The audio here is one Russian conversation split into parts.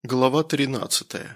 Глава 13.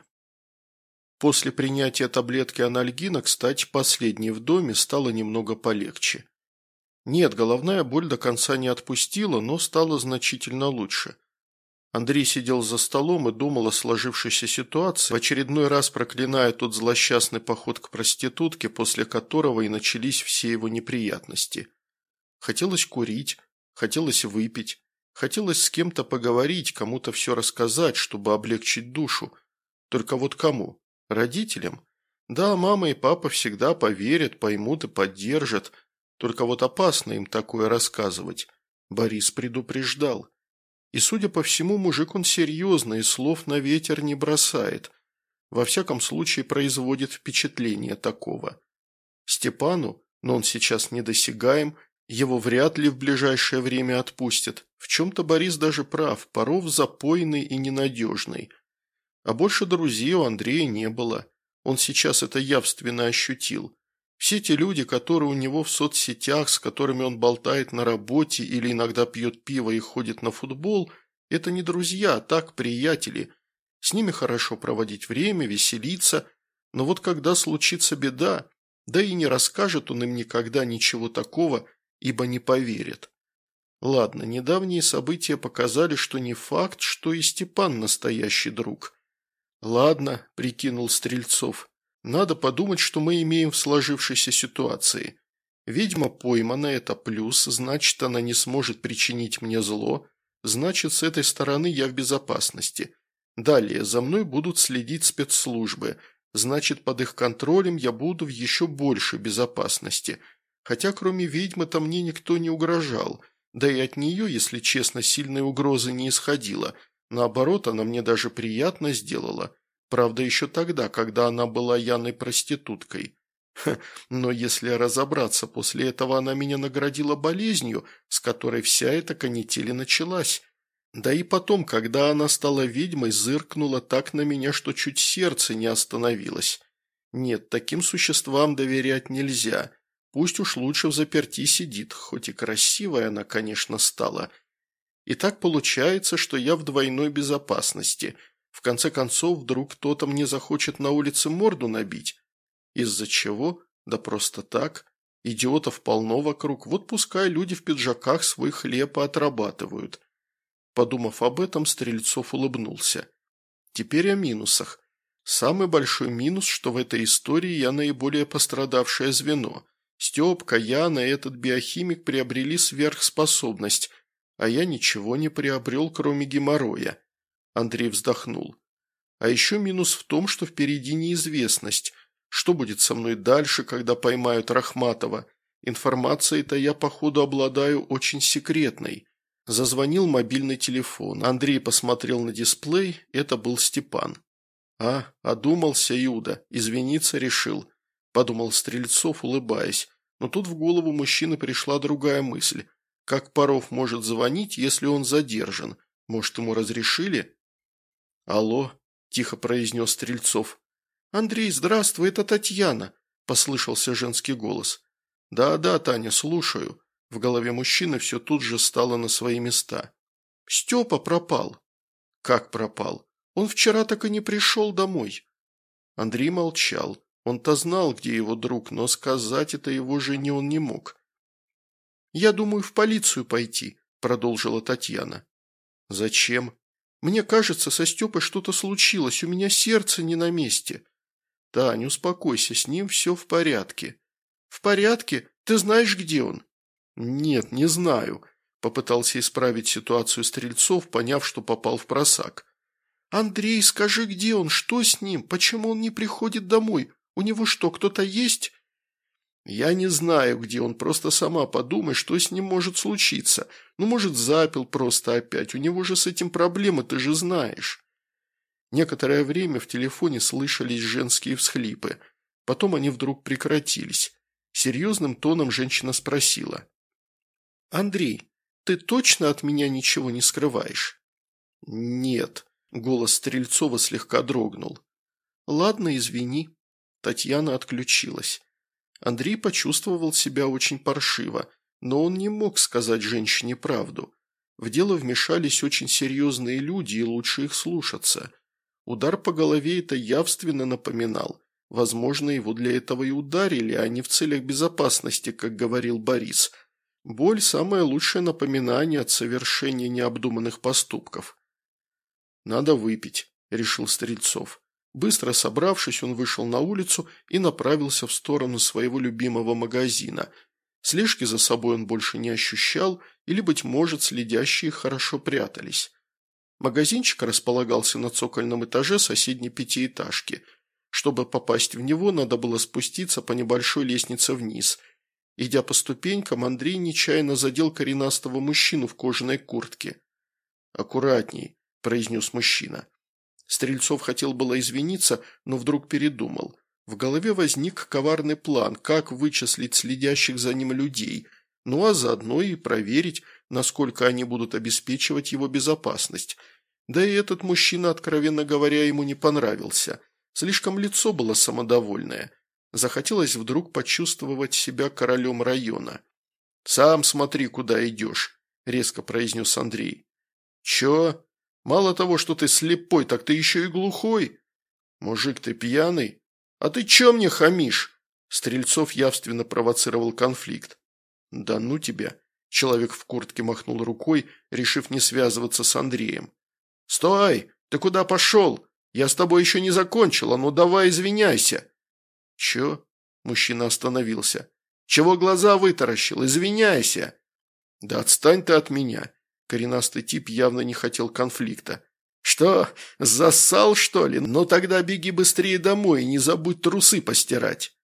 После принятия таблетки анальгина, кстати, последней в доме, стало немного полегче. Нет, головная боль до конца не отпустила, но стало значительно лучше. Андрей сидел за столом и думал о сложившейся ситуации, в очередной раз проклиная тот злосчастный поход к проститутке, после которого и начались все его неприятности. Хотелось курить, хотелось выпить. Хотелось с кем-то поговорить, кому-то все рассказать, чтобы облегчить душу. Только вот кому? Родителям? Да, мама и папа всегда поверят, поймут и поддержат. Только вот опасно им такое рассказывать. Борис предупреждал. И, судя по всему, мужик он серьезный и слов на ветер не бросает. Во всяком случае, производит впечатление такого. Степану, но он сейчас недосягаем, его вряд ли в ближайшее время отпустят. В чем-то Борис даже прав, Паров запойный и ненадежный. А больше друзей у Андрея не было. Он сейчас это явственно ощутил. Все те люди, которые у него в соцсетях, с которыми он болтает на работе или иногда пьет пиво и ходит на футбол, это не друзья, а так приятели. С ними хорошо проводить время, веселиться. Но вот когда случится беда, да и не расскажет он им никогда ничего такого, ибо не поверит. Ладно, недавние события показали, что не факт, что и Степан настоящий друг. Ладно, прикинул Стрельцов, надо подумать, что мы имеем в сложившейся ситуации. Ведьма поймана, это плюс, значит, она не сможет причинить мне зло, значит, с этой стороны я в безопасности. Далее, за мной будут следить спецслужбы, значит, под их контролем я буду в еще большей безопасности. Хотя кроме ведьмы-то мне никто не угрожал, да и от нее, если честно, сильной угрозы не исходило. Наоборот, она мне даже приятно сделала. Правда, еще тогда, когда она была Яной проституткой. Но если разобраться, после этого она меня наградила болезнью, с которой вся эта канитель началась. Да и потом, когда она стала ведьмой, зыркнула так на меня, что чуть сердце не остановилось. Нет, таким существам доверять нельзя. Пусть уж лучше взаперти сидит, хоть и красивая она, конечно, стала. И так получается, что я в двойной безопасности. В конце концов, вдруг кто-то мне захочет на улице морду набить. Из-за чего? Да просто так. Идиотов полно вокруг, вот пускай люди в пиджаках свой хлеб отрабатывают. Подумав об этом, Стрельцов улыбнулся. Теперь о минусах. Самый большой минус, что в этой истории я наиболее пострадавшее звено. Степка, Яна и этот биохимик приобрели сверхспособность, а я ничего не приобрел, кроме геморроя. Андрей вздохнул. А еще минус в том, что впереди неизвестность. Что будет со мной дальше, когда поймают Рахматова? Информацией-то я, походу, обладаю очень секретной. Зазвонил мобильный телефон. Андрей посмотрел на дисплей, это был Степан. Одумался Иуда, извиниться решил. Подумал Стрельцов, улыбаясь. Но тут в голову мужчины пришла другая мысль. Как Паров может звонить, если он задержан? Может, ему разрешили? «Алло», – тихо произнес Стрельцов. «Андрей, здравствуй, это Татьяна», – послышался женский голос. «Да, Таня, слушаю». В голове мужчины все тут же стало на свои места. «Степа пропал». «Как пропал? Он вчера так и не пришел домой». Андрей молчал. Он-то знал, где его друг, но сказать это его жене он не мог. «Я думаю, в полицию пойти», – продолжила Татьяна. «Зачем?» «Мне кажется, со Степой что-то случилось, у меня сердце не на месте». «Тань, успокойся, с ним все в порядке». «В порядке? Ты знаешь, где он?» «Нет, не знаю», – попытался исправить ситуацию Стрельцов, поняв, что попал в просак. «Андрей, скажи, где он, что с ним, почему он не приходит домой? У него что, кто-то есть?» «Я не знаю, где он, просто сама подумай, что с ним может случиться. Ну, может, запил просто опять, у него же с этим проблемы, ты же знаешь». Некоторое время в телефоне слышались женские всхлипы. Потом они вдруг прекратились. Серьезным тоном женщина спросила. «Андрей, ты точно от меня ничего не скрываешь?» «Нет», – голос Стрельцова слегка дрогнул. «Ладно, извини». Татьяна отключилась. Андрей почувствовал себя очень паршиво, но он не мог сказать женщине правду. В дело вмешались очень серьезные люди, и лучше их слушаться. Удар по голове это явственно напоминал. Возможно, его для этого и ударили, а не в целях безопасности, как говорил Борис. Боль – самое лучшее напоминание от совершения необдуманных поступков. «Надо выпить», – решил Стрельцов. Быстро собравшись, он вышел на улицу и направился в сторону своего любимого магазина. Слежки за собой он больше не ощущал, или, быть может, следящие хорошо прятались. Магазинчик располагался на цокольном этаже соседней пятиэтажки. Чтобы попасть в него, надо было спуститься по небольшой лестнице вниз. Идя по ступенькам, Андрей нечаянно задел коренастого мужчину в кожаной куртке. «Аккуратней», – произнес мужчина. Стрельцов хотел было извиниться, но вдруг передумал. В голове возник коварный план, как вычислить следящих за ним людей, ну а заодно и проверить, насколько они будут обеспечивать его безопасность. Да и этот мужчина, откровенно говоря, ему не понравился. Слишком лицо было самодовольное. Захотелось вдруг почувствовать себя королем района. «Сам смотри, куда идешь», – резко произнес Андрей. «Чё? Мало того, что ты слепой, так ты еще и глухой. Мужик, ты пьяный? А ты чё мне хамишь?» Стрельцов явственно провоцировал конфликт. «Да ну тебя!» – человек в куртке махнул рукой, решив не связываться с Андреем. «Стой! Ты куда пошел? Я с тобой еще не закончил, а ну давай извиняйся!» «Чё?» – мужчина остановился. «Чего глаза вытаращил? Извиняйся!» «Да отстань ты от меня!» Коренастый тип явно не хотел конфликта. «Что, зассал, что ли? Ну тогда беги быстрее домой и не забудь трусы постирать!»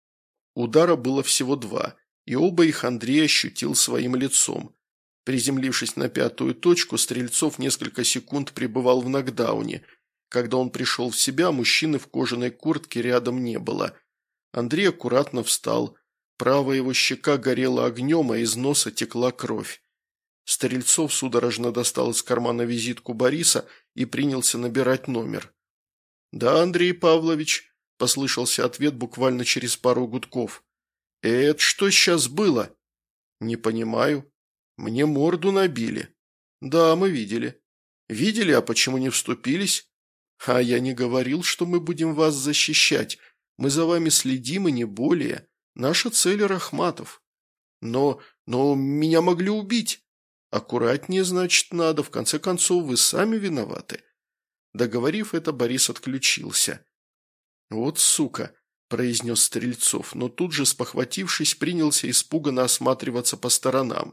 Удара было всего два, и оба их Андрей ощутил своим лицом. Приземлившись на пятую точку, Стрельцов несколько секунд пребывал в нокдауне. Когда он пришел в себя, мужчины в кожаной куртке рядом не было. Андрей аккуратно встал. Правая его щека горела огнем, а из носа текла кровь. Стрельцов судорожно достал из кармана визитку Бориса и принялся набирать номер. «Да, Андрей Павлович», – послышался ответ буквально через пару гудков. «Это что сейчас было?» «Не понимаю. Мне морду набили». «Да, мы видели». «Видели, а почему не вступились?» «А я не говорил, что мы будем вас защищать. Мы за вами следим и не более. Наша цель – Рахматов». «Но меня могли убить». «Аккуратнее, значит, надо. В конце концов, вы сами виноваты». Договорив это, Борис отключился. «Вот сука», – произнес Стрельцов, но тут же, спохватившись, принялся испуганно осматриваться по сторонам.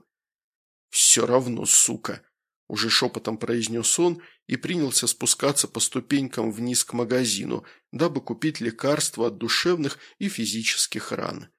«Все равно, сука», – уже шепотом произнес он и принялся спускаться по ступенькам вниз к магазину, дабы купить лекарства от душевных и физических ран.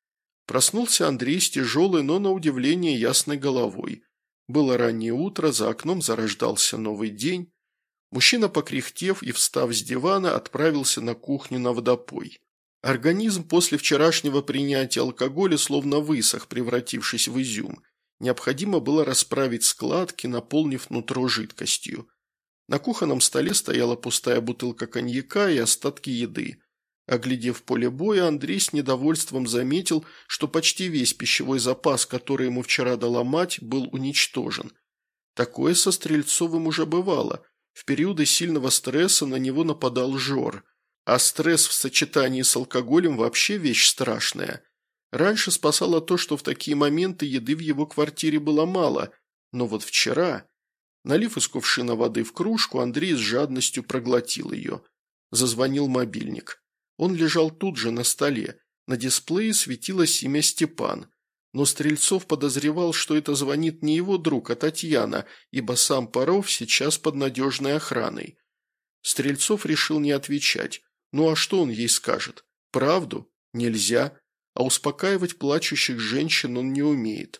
Проснулся Андрей с тяжелой, но на удивление ясной головой. Было раннее утро, за окном зарождался новый день. Мужчина, покряхтев и встав с дивана, отправился на кухню на водопой. Организм после вчерашнего принятия алкоголя словно высох, превратившись в изюм. Необходимо было расправить складки, наполнив нутро жидкостью. На кухонном столе стояла пустая бутылка коньяка и остатки еды. Оглядев поле боя, Андрей с недовольством заметил, что почти весь пищевой запас, который ему вчера дала мать, был уничтожен. Такое со Стрельцовым уже бывало. В периоды сильного стресса на него нападал жор. А стресс в сочетании с алкоголем вообще вещь страшная. Раньше спасало то, что в такие моменты еды в его квартире было мало. Но вот вчера... Налив из кувшина воды в кружку, Андрей с жадностью проглотил ее. Зазвонил мобильник. Он лежал тут же на столе. На дисплее светилось имя Степан. Но Стрельцов подозревал, что это звонит не его друг, а Татьяна, ибо сам Паров сейчас под надежной охраной. Стрельцов решил не отвечать. Ну а что он ей скажет? Правду? Нельзя. А успокаивать плачущих женщин он не умеет.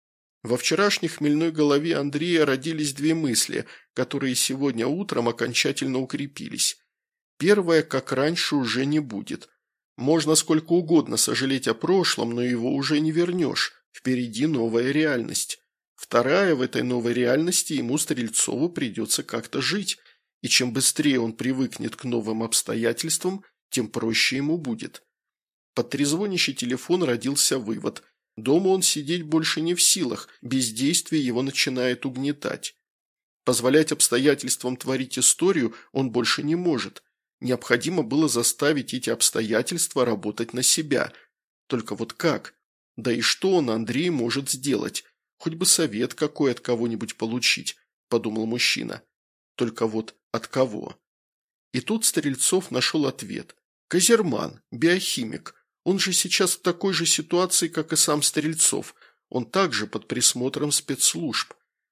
Во вчерашней хмельной голове Андрея родились две мысли, которые сегодня утром окончательно укрепились. Первое, как раньше, уже не будет. Можно сколько угодно сожалеть о прошлом, но его уже не вернешь. Впереди новая реальность. Вторая, в этой новой реальности ему, Стрельцову, придется как-то жить. И чем быстрее он привыкнет к новым обстоятельствам, тем проще ему будет. Под трезвонящий телефон родился вывод. Дома он сидеть больше не в силах, бездействие его начинает угнетать. Позволять обстоятельствам творить историю он больше не может. Необходимо было заставить эти обстоятельства работать на себя. Только вот как? Да и что он, Андрей, может сделать? Хоть бы совет какой от кого-нибудь получить, подумал мужчина. Только вот от кого? И тут Стрельцов нашел ответ. Козерман, биохимик. Он же сейчас в такой же ситуации, как и сам Стрельцов. Он также под присмотром спецслужб.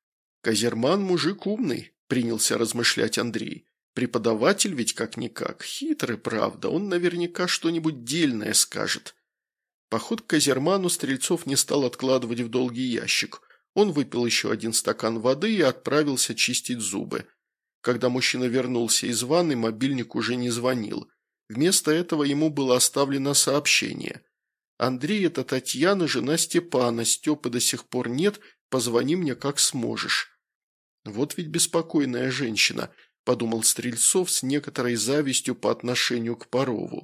Козерман мужик умный, принялся размышлять Андрей. Преподаватель ведь как-никак. Хитрый, правда. Он наверняка что-нибудь дельное скажет. Поход к Козерману Стрельцов не стал откладывать в долгий ящик. Он выпил еще один стакан воды и отправился чистить зубы. Когда мужчина вернулся из ванны, мобильник уже не звонил. Вместо этого ему было оставлено сообщение. «Андрей, это Татьяна, жена Степана. Степы до сих пор нет. Позвони мне, как сможешь». «Вот ведь беспокойная женщина», – подумал Стрельцов с некоторой завистью по отношению к Парову.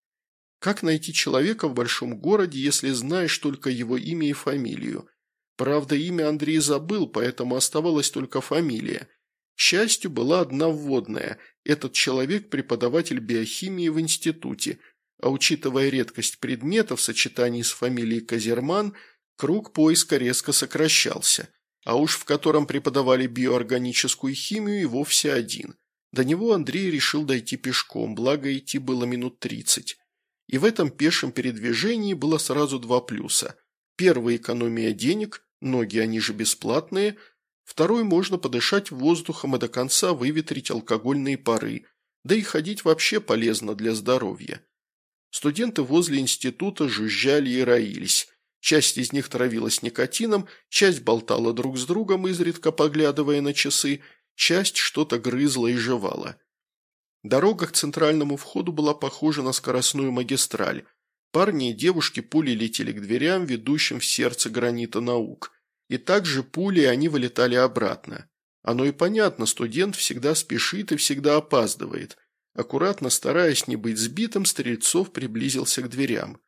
Как найти человека в большом городе, если знаешь только его имя и фамилию? Правда, имя Андрей забыл, поэтому оставалась только фамилия. К счастью, была одна вводная. Этот человек – преподаватель биохимии в институте, а учитывая редкость предмета в сочетании с фамилией Козерман, круг поиска резко сокращался. А уж в котором преподавали биоорганическую химию и вовсе один. До него Андрей решил дойти пешком, благо идти было минут 30. И в этом пешем передвижении было сразу два плюса. Первый – экономия денег, ноги они же бесплатные. Второй – можно подышать воздухом и до конца выветрить алкогольные пары. Да и ходить вообще полезно для здоровья. Студенты возле института жужжали и роились. Часть из них травилась никотином, часть болтала друг с другом, изредка поглядывая на часы, часть что-то грызла и жевала. Дорога к центральному входу была похожа на скоростную магистраль. Парни и девушки пулей летели к дверям, ведущим в сердце гранита наук. И также пулей они вылетали обратно. Оно и понятно, студент всегда спешит и всегда опаздывает. Аккуратно стараясь не быть сбитым, Стрельцов приблизился к дверям.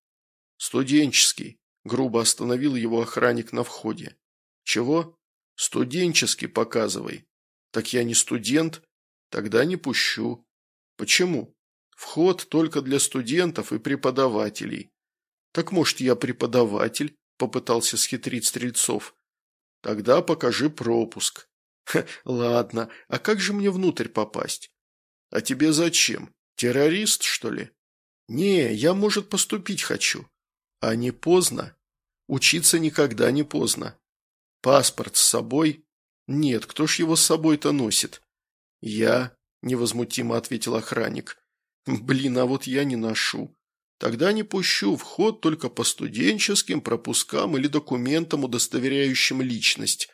«Студенческий», – грубо остановил его охранник на входе. «Чего?» «Студенческий показывай». «Так я не студент». «Тогда не пущу». «Почему?» «Вход только для студентов и преподавателей». «Так, может, я преподаватель?» – попытался схитрить Стрельцов. «Тогда покажи пропуск». «Ладно, а как же мне внутрь попасть?» «А тебе зачем? Террорист, что ли?» «Не, я, может, поступить хочу». «А не поздно?» «Учиться никогда не поздно». «Паспорт с собой?» «Нет, кто ж его с собой-то носит?» «Я», – невозмутимо ответил охранник. «Блин, а вот я не ношу. Тогда не пущу, вход только по студенческим пропускам или документам, удостоверяющим личность».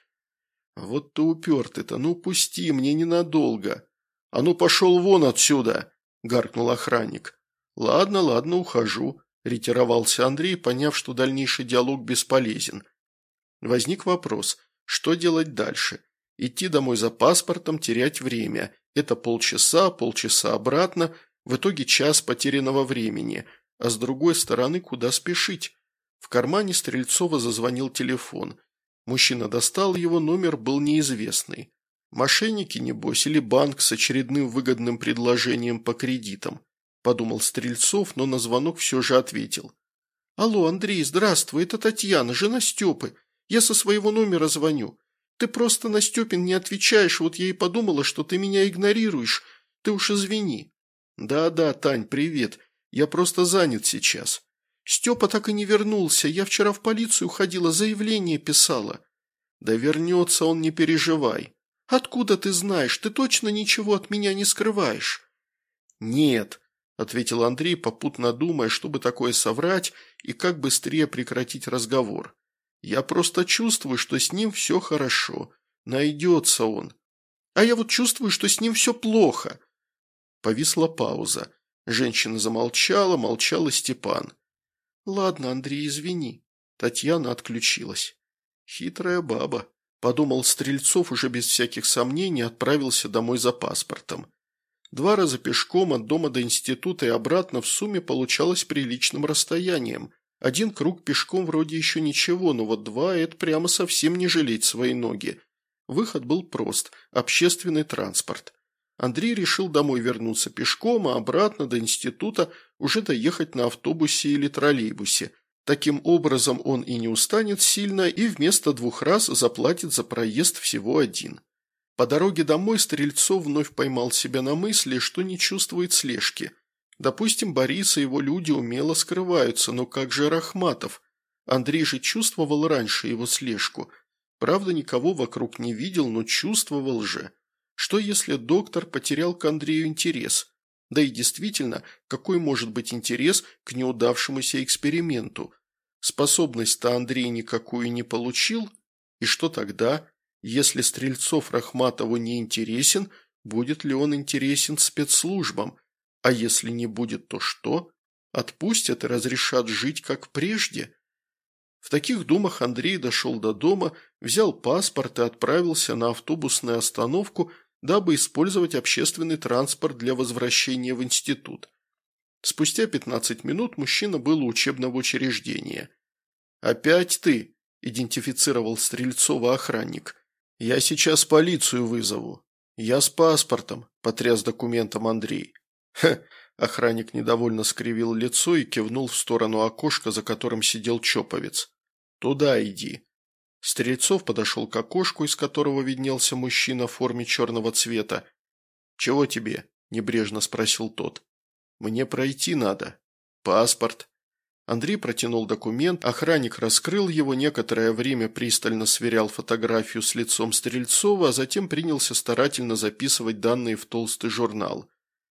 «Вот ты упертый-то, ну пусти, мне ненадолго». «А ну пошел вон отсюда!» – гаркнул охранник. «Ладно, ладно, ухожу», – ретировался Андрей, поняв, что дальнейший диалог бесполезен. Возник вопрос, что делать дальше? Идти домой за паспортом, терять время. Это полчаса обратно, в итоге час потерянного времени. А с другой стороны, куда спешить? В кармане Стрельцова зазвонил телефон. Мужчина достал его, номер был неизвестный. «Мошенники, небось, или банк с очередным выгодным предложением по кредитам», – подумал Стрельцов, но на звонок все же ответил. «Алло, Андрей, здравствуй, это Татьяна, жена Степы. Я со своего номера звоню. Ты просто на Степин не отвечаешь, вот я и подумала, что ты меня игнорируешь. Ты уж извини». «Да-да, Тань, привет. Я просто занят сейчас». «Степа так и не вернулся. Я вчера в полицию ходила, заявление писала». «Да вернется он, не переживай». «Откуда ты знаешь? Ты точно ничего от меня не скрываешь?» «Нет», – ответил Андрей, попутно думая, чтобы такое соврать и как быстрее прекратить разговор. «Я просто чувствую, что с ним все хорошо. Найдется он». «А я вот чувствую, что с ним все плохо». Повисла пауза. Женщина замолчала, молчал и Степан. «Ладно, Андрей, извини». Татьяна отключилась. «Хитрая баба», – подумал Стрельцов, уже без всяких сомнений отправился домой за паспортом. 2 раза пешком от дома до института и обратно в сумме получалось приличным расстоянием. 1 круг пешком вроде еще ничего, но вот 2 – это прямо совсем не жалеть свои ноги. Выход был прост – общественный транспорт. Андрей решил домой вернуться пешком, а обратно до института уже доехать на автобусе или троллейбусе. Таким образом он и не устанет сильно, и вместо 2 раз заплатит за проезд всего 1. По дороге домой Стрельцов вновь поймал себя на мысли, что не чувствует слежки. Допустим, Борис и его люди умело скрываются, но как же Рахматов? Андрей же чувствовал раньше его слежку. Правда, никого вокруг не видел, но чувствовал же. Что если доктор потерял к Андрею интерес? Да и действительно, какой может быть интерес к неудавшемуся эксперименту? Способность-то Андрей никакую не получил. И что тогда? Если Стрельцов Рахматову не интересен, будет ли он интересен спецслужбам? А если не будет, то что? Отпустят и разрешат жить как прежде? В таких думах Андрей дошел до дома, взял паспорт и отправился на автобусную остановку, дабы использовать общественный транспорт для возвращения в институт. Спустя 15 минут мужчина был у учебного учреждения. «Опять ты?» – идентифицировал Стрельцова охранник. «Я сейчас полицию вызову». «Я с паспортом», – потряс документом Андрей. «Ха!» – охранник недовольно скривил лицо и кивнул в сторону окошка, за которым сидел чоповец. «Туда иди». Стрельцов подошел к окошку, из которого виднелся мужчина в форме черного цвета. «Чего тебе?» – небрежно спросил тот. «Мне пройти надо». «Паспорт». Андрей протянул документ, охранник раскрыл его, некоторое время пристально сверял фотографию с лицом Стрельцова, а затем принялся старательно записывать данные в толстый журнал.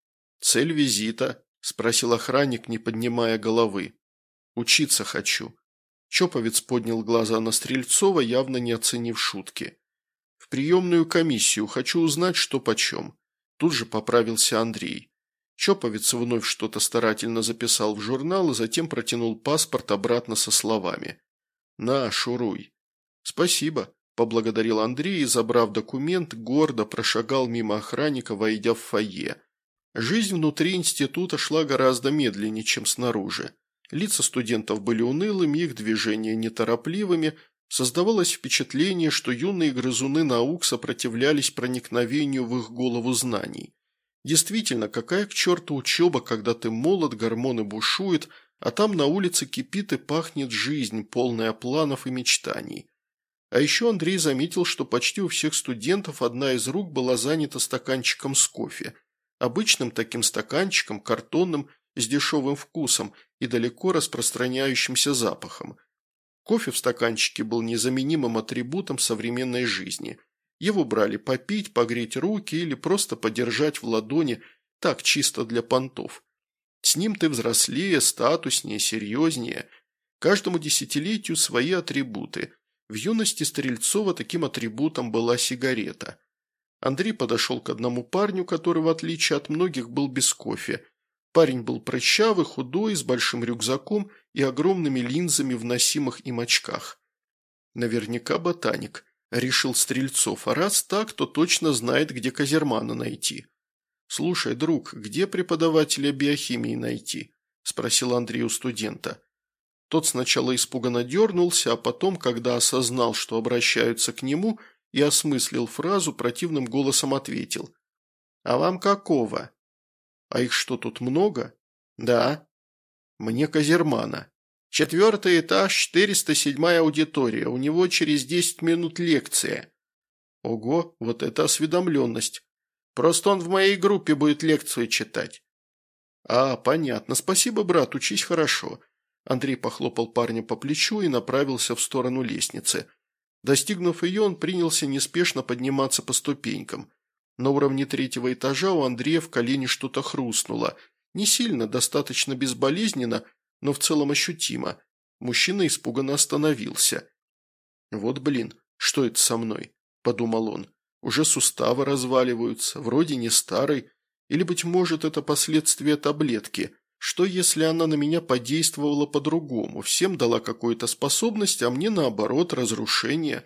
«Цель визита?» – спросил охранник, не поднимая головы. «Учиться хочу». Чоповец поднял глаза на Стрельцова, явно не оценив шутки. «В приемную комиссию. Хочу узнать, что почем». Тут же поправился Андрей. Чоповец вновь что-то старательно записал в журнал и затем протянул паспорт обратно со словами. «На, шуруй». «Спасибо», – поблагодарил Андрей и, забрав документ, гордо прошагал мимо охранника, войдя в фойе. Жизнь внутри института шла гораздо медленнее, чем снаружи. Лица студентов были унылыми, их движения неторопливыми. Создавалось впечатление, что юные грызуны наук сопротивлялись проникновению в их голову знаний. Действительно, какая к черту учеба, когда ты молод, гормоны бушуют, а там на улице кипит и пахнет жизнь, полная планов и мечтаний. А еще Андрей заметил, что почти у всех студентов одна из рук была занята стаканчиком с кофе. Обычным таким стаканчиком, картонным, с дешевым вкусом и далеко распространяющимся запахом. Кофе в стаканчике был незаменимым атрибутом современной жизни. Его брали попить, погреть руки или просто подержать в ладони, так чисто для понтов. С ним ты взрослее, статуснее, серьезнее. Каждому десятилетию свои атрибуты. В юности Стрельцова таким атрибутом была сигарета. Андрей подошел к одному парню, который, в отличие от многих, был без кофе. Парень был прыщавый, худой, с большим рюкзаком и огромными линзами в носимых им очках. Наверняка ботаник, решил Стрельцов, а раз так, то точно знает, где Козермана найти. «Слушай, друг, где преподавателя биохимии найти?» – спросил Андрей у студента. Тот сначала испуганно дернулся, а потом, когда осознал, что обращаются к нему, и осмыслил фразу, противным голосом ответил. «А вам какого?» «А их что, тут много?» «Да». «Мне Козермана. 4-й этаж, 407-я аудитория. У него через 10 минут лекция». «Ого, вот это осведомленность. Просто он в моей группе будет лекцию читать». «А, понятно. Спасибо, брат, учись хорошо». Андрей похлопал парня по плечу и направился в сторону лестницы. Достигнув ее, он принялся неспешно подниматься по ступенькам. На уровне 3-го этажа у Андрея в колене что-то хрустнуло. Не сильно, достаточно безболезненно, но в целом ощутимо. Мужчина испуганно остановился. «Вот блин, что это со мной?» – подумал он. «Уже суставы разваливаются, вроде не старый. Или, быть может, это последствия таблетки. Что, если она на меня подействовала по-другому, всем дала какую-то способность, а мне, наоборот, разрушение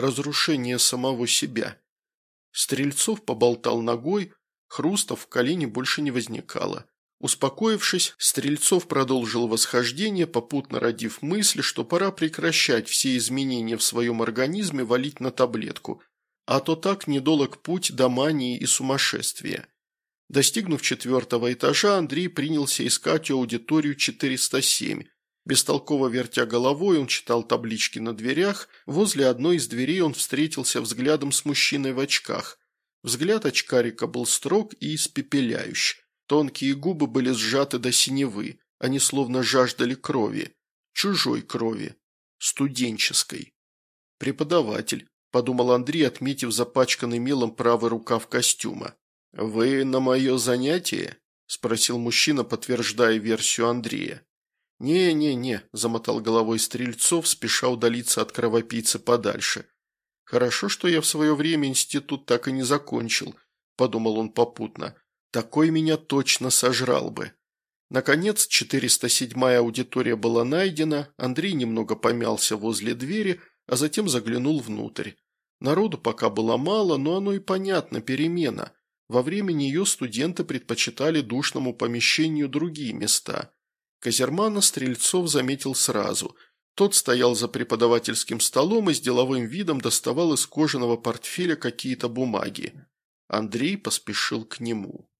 самого себя?» Стрельцов поболтал ногой, хруста в колене больше не возникало. Успокоившись, Стрельцов продолжил восхождение, попутно родив мысль, что пора прекращать все изменения в своем организме валить на таблетку. А то так недолог путь до мании и сумасшествия. Достигнув 4-го этажа, Андрей принялся искать аудиторию 407. Бестолково вертя головой, он читал таблички на дверях. Возле одной из дверей он встретился взглядом с мужчиной в очках. Взгляд очкарика был строг и испепеляющий. Тонкие губы были сжаты до синевы. Они словно жаждали крови. Чужой крови. Студенческой. «Преподаватель», – подумал Андрей, отметив запачканный мелом правый рукав костюма. «Вы на мое занятие?» – спросил мужчина, подтверждая версию Андрея. «Не-не-не», – замотал головой Стрельцов, спеша удалиться от кровопийцы подальше. «Хорошо, что я в свое время институт так и не закончил», – подумал он попутно. «Такой меня точно сожрал бы». Наконец, 407-я аудитория была найдена, Андрей немного помялся возле двери, а затем заглянул внутрь. Народу пока было мало, но оно и понятно, перемена. Во время нее студенты предпочитали душному помещению другие места. Козермана Стрельцов заметил сразу. Тот стоял за преподавательским столом и с деловым видом доставал из кожаного портфеля какие-то бумаги. Андрей поспешил к нему.